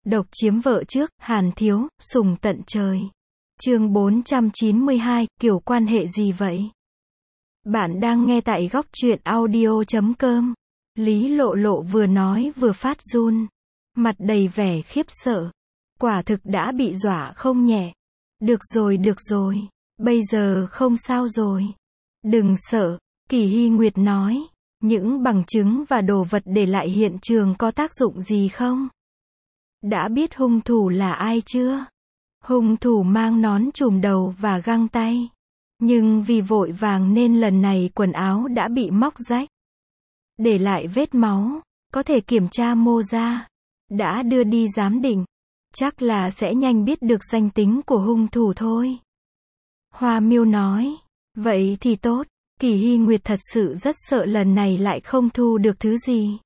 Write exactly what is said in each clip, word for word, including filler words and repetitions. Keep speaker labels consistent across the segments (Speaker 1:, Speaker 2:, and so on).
Speaker 1: Độc chiếm vợ trước, Hàn thiếu, sùng tận trời. Chương bốn trăm chín mươi hai, kiểu quan hệ gì vậy? Bạn đang nghe tại góc truyện audio chấm com. Lý Lộ Lộ vừa nói vừa phát run, mặt đầy vẻ khiếp sợ. Quả thực đã bị dọa không nhẹ. Được rồi, được rồi, bây giờ không sao rồi. Đừng sợ, Kỳ Hy Nguyệt nói. Những bằng chứng và đồ vật để lại hiện trường có tác dụng gì không? Đã biết hung thủ là ai chưa? Hung thủ mang nón trùm đầu và găng tay. Nhưng vì vội vàng nên lần này quần áo đã bị móc rách, để lại vết máu, có thể kiểm tra mô da. Đã đưa đi giám định, chắc là sẽ nhanh biết được danh tính của hung thủ thôi. Hoa Miêu nói. Vậy thì tốt. Kỳ Hy Nguyệt thật sự rất sợ lần này lại không thu được thứ gì.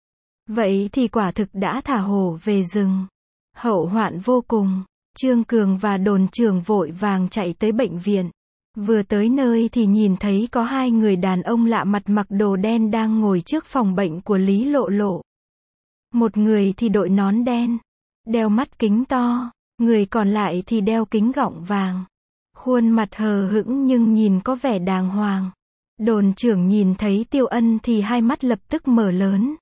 Speaker 1: Vậy thì quả thực đã thả hổ về rừng. Hậu hoạn vô cùng. Trương Cường và đồn trưởng vội vàng chạy tới bệnh viện. Vừa tới nơi thì nhìn thấy có hai người đàn ông lạ mặt mặc đồ đen đang ngồi trước phòng bệnh của Lý Lộ Lộ. Một người thì đội nón đen, đeo mắt kính to, người còn lại thì đeo kính gọng vàng. Khuôn mặt hờ hững nhưng nhìn có vẻ đàng hoàng. Đồn trưởng nhìn thấy Tiêu Ân thì hai mắt lập tức mở lớn.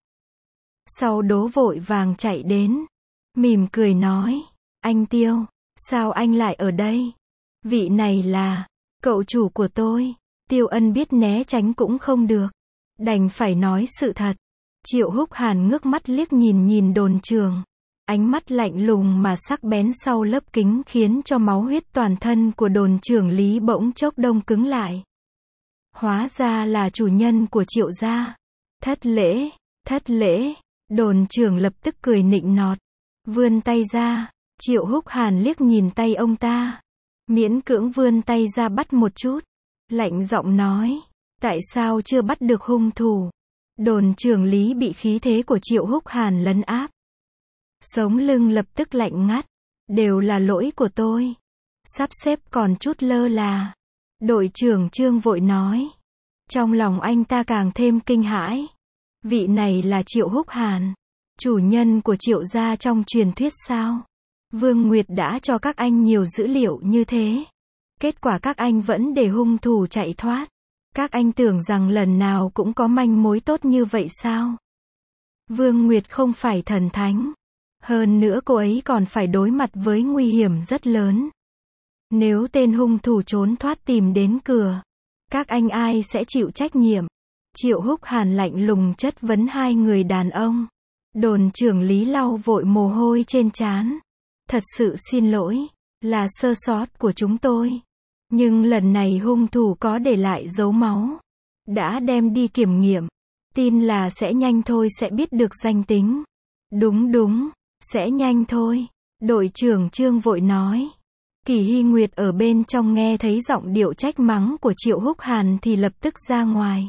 Speaker 1: Sau đó vội vàng chạy đến, mỉm cười nói, anh Tiêu, sao anh lại ở đây? Vị này là cậu chủ của tôi. Tiêu Ân biết né tránh cũng không được, đành phải nói sự thật. Triệu Húc Hàn ngước mắt liếc nhìn nhìn đồn trưởng. Ánh mắt lạnh lùng mà sắc bén sau lớp kính khiến cho máu huyết toàn thân của đồn trưởng Lý bỗng chốc đông cứng lại. Hóa ra là chủ nhân của Triệu gia. Thất lễ, thất lễ. Đồn trưởng lập tức cười nịnh nọt, vươn tay ra. Triệu Húc Hàn liếc nhìn tay ông ta, miễn cưỡng vươn tay ra bắt một chút, lạnh giọng nói, tại sao chưa bắt được hung thủ? Đồn trưởng Lý bị khí thế của Triệu Húc Hàn lấn áp, sống lưng lập tức lạnh ngắt. Đều là lỗi của tôi, sắp xếp còn chút lơ là. Đội trưởng Trương vội nói. Trong lòng anh ta càng thêm kinh hãi. Vị này là Triệu Húc Hàn, chủ nhân của Triệu gia trong truyền thuyết sao? Vương Nguyệt đã cho các anh nhiều dữ liệu như thế, kết quả các anh vẫn để hung thủ chạy thoát. Các anh tưởng rằng lần nào cũng có manh mối tốt như vậy sao? Vương Nguyệt không phải thần thánh. Hơn nữa cô ấy còn phải đối mặt với nguy hiểm rất lớn. Nếu tên hung thủ trốn thoát tìm đến cửa, các anh ai sẽ chịu trách nhiệm? Triệu Húc Hàn lạnh lùng chất vấn hai người đàn ông. Đồn trưởng Lý lau vội mồ hôi trên trán. Thật sự xin lỗi, là sơ sót của chúng tôi. Nhưng lần này hung thủ có để lại dấu máu, đã đem đi kiểm nghiệm. Tin là sẽ nhanh thôi sẽ biết được danh tính. Đúng đúng, sẽ nhanh thôi. Đội trưởng Trương vội nói. Kỳ Hy Nguyệt ở bên trong nghe thấy giọng điệu trách mắng của Triệu Húc Hàn thì lập tức ra ngoài.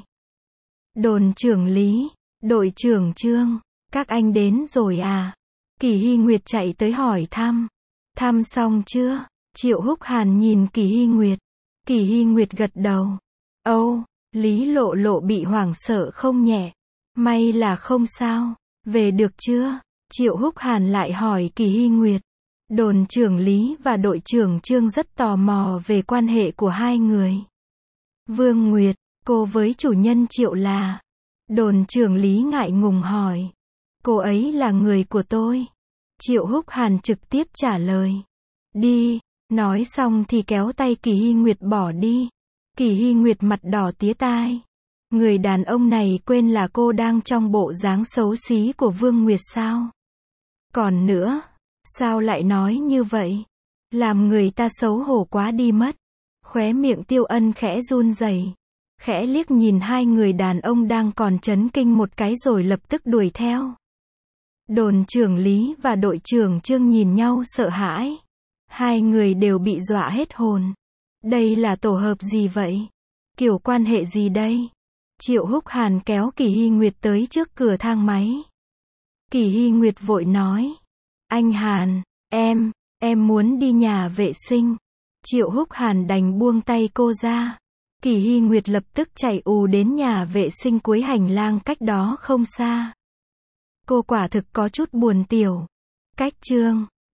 Speaker 1: Đồn trưởng Lý, đội trưởng Trương, các anh đến rồi à? Kỳ Hy Nguyệt chạy tới hỏi thăm. Thăm xong chưa? Triệu Húc Hàn nhìn Kỳ Hy Nguyệt. Kỳ Hy Nguyệt gật đầu. Âu, Lý Lộ Lộ bị hoảng sợ không nhẹ. May là không sao. Về được chưa? Triệu Húc Hàn lại hỏi Kỳ Hy Nguyệt. Đồn trưởng Lý và đội trưởng Trương rất tò mò về quan hệ của hai người. Vương Nguyệt, cô với chủ nhân Triệu là? Đồn trưởng Lý ngại ngùng hỏi. Cô ấy là người của tôi. Triệu Húc Hàn trực tiếp trả lời. Đi, nói xong thì kéo tay Kỳ Hy Nguyệt bỏ đi. Kỳ Hy Nguyệt mặt đỏ tía tai. Người đàn ông này quên là cô đang trong bộ dáng xấu xí của Vương Nguyệt sao? Còn nữa, sao lại nói như vậy? Làm người ta xấu hổ quá đi mất. Khóe miệng Tiêu Ân khẽ run rẩy, khẽ liếc nhìn hai người đàn ông đang còn chấn kinh một cái rồi lập tức đuổi theo. Đồn trưởng Lý và đội trưởng Trương nhìn nhau sợ hãi. Hai người đều bị dọa hết hồn. Đây là tổ hợp gì vậy? Kiểu quan hệ gì đây? Triệu Húc Hàn kéo Kỳ Hy Nguyệt tới trước cửa thang máy. Kỳ Hy Nguyệt vội nói. Anh Hàn, em, em muốn đi nhà vệ sinh. Triệu Húc Hàn đành buông tay cô ra. Kỳ Hy Nguyệt lập tức chạy ù đến nhà vệ sinh cuối hành lang cách đó không xa. Cô quả thực có chút buồn tiểu. Cách chương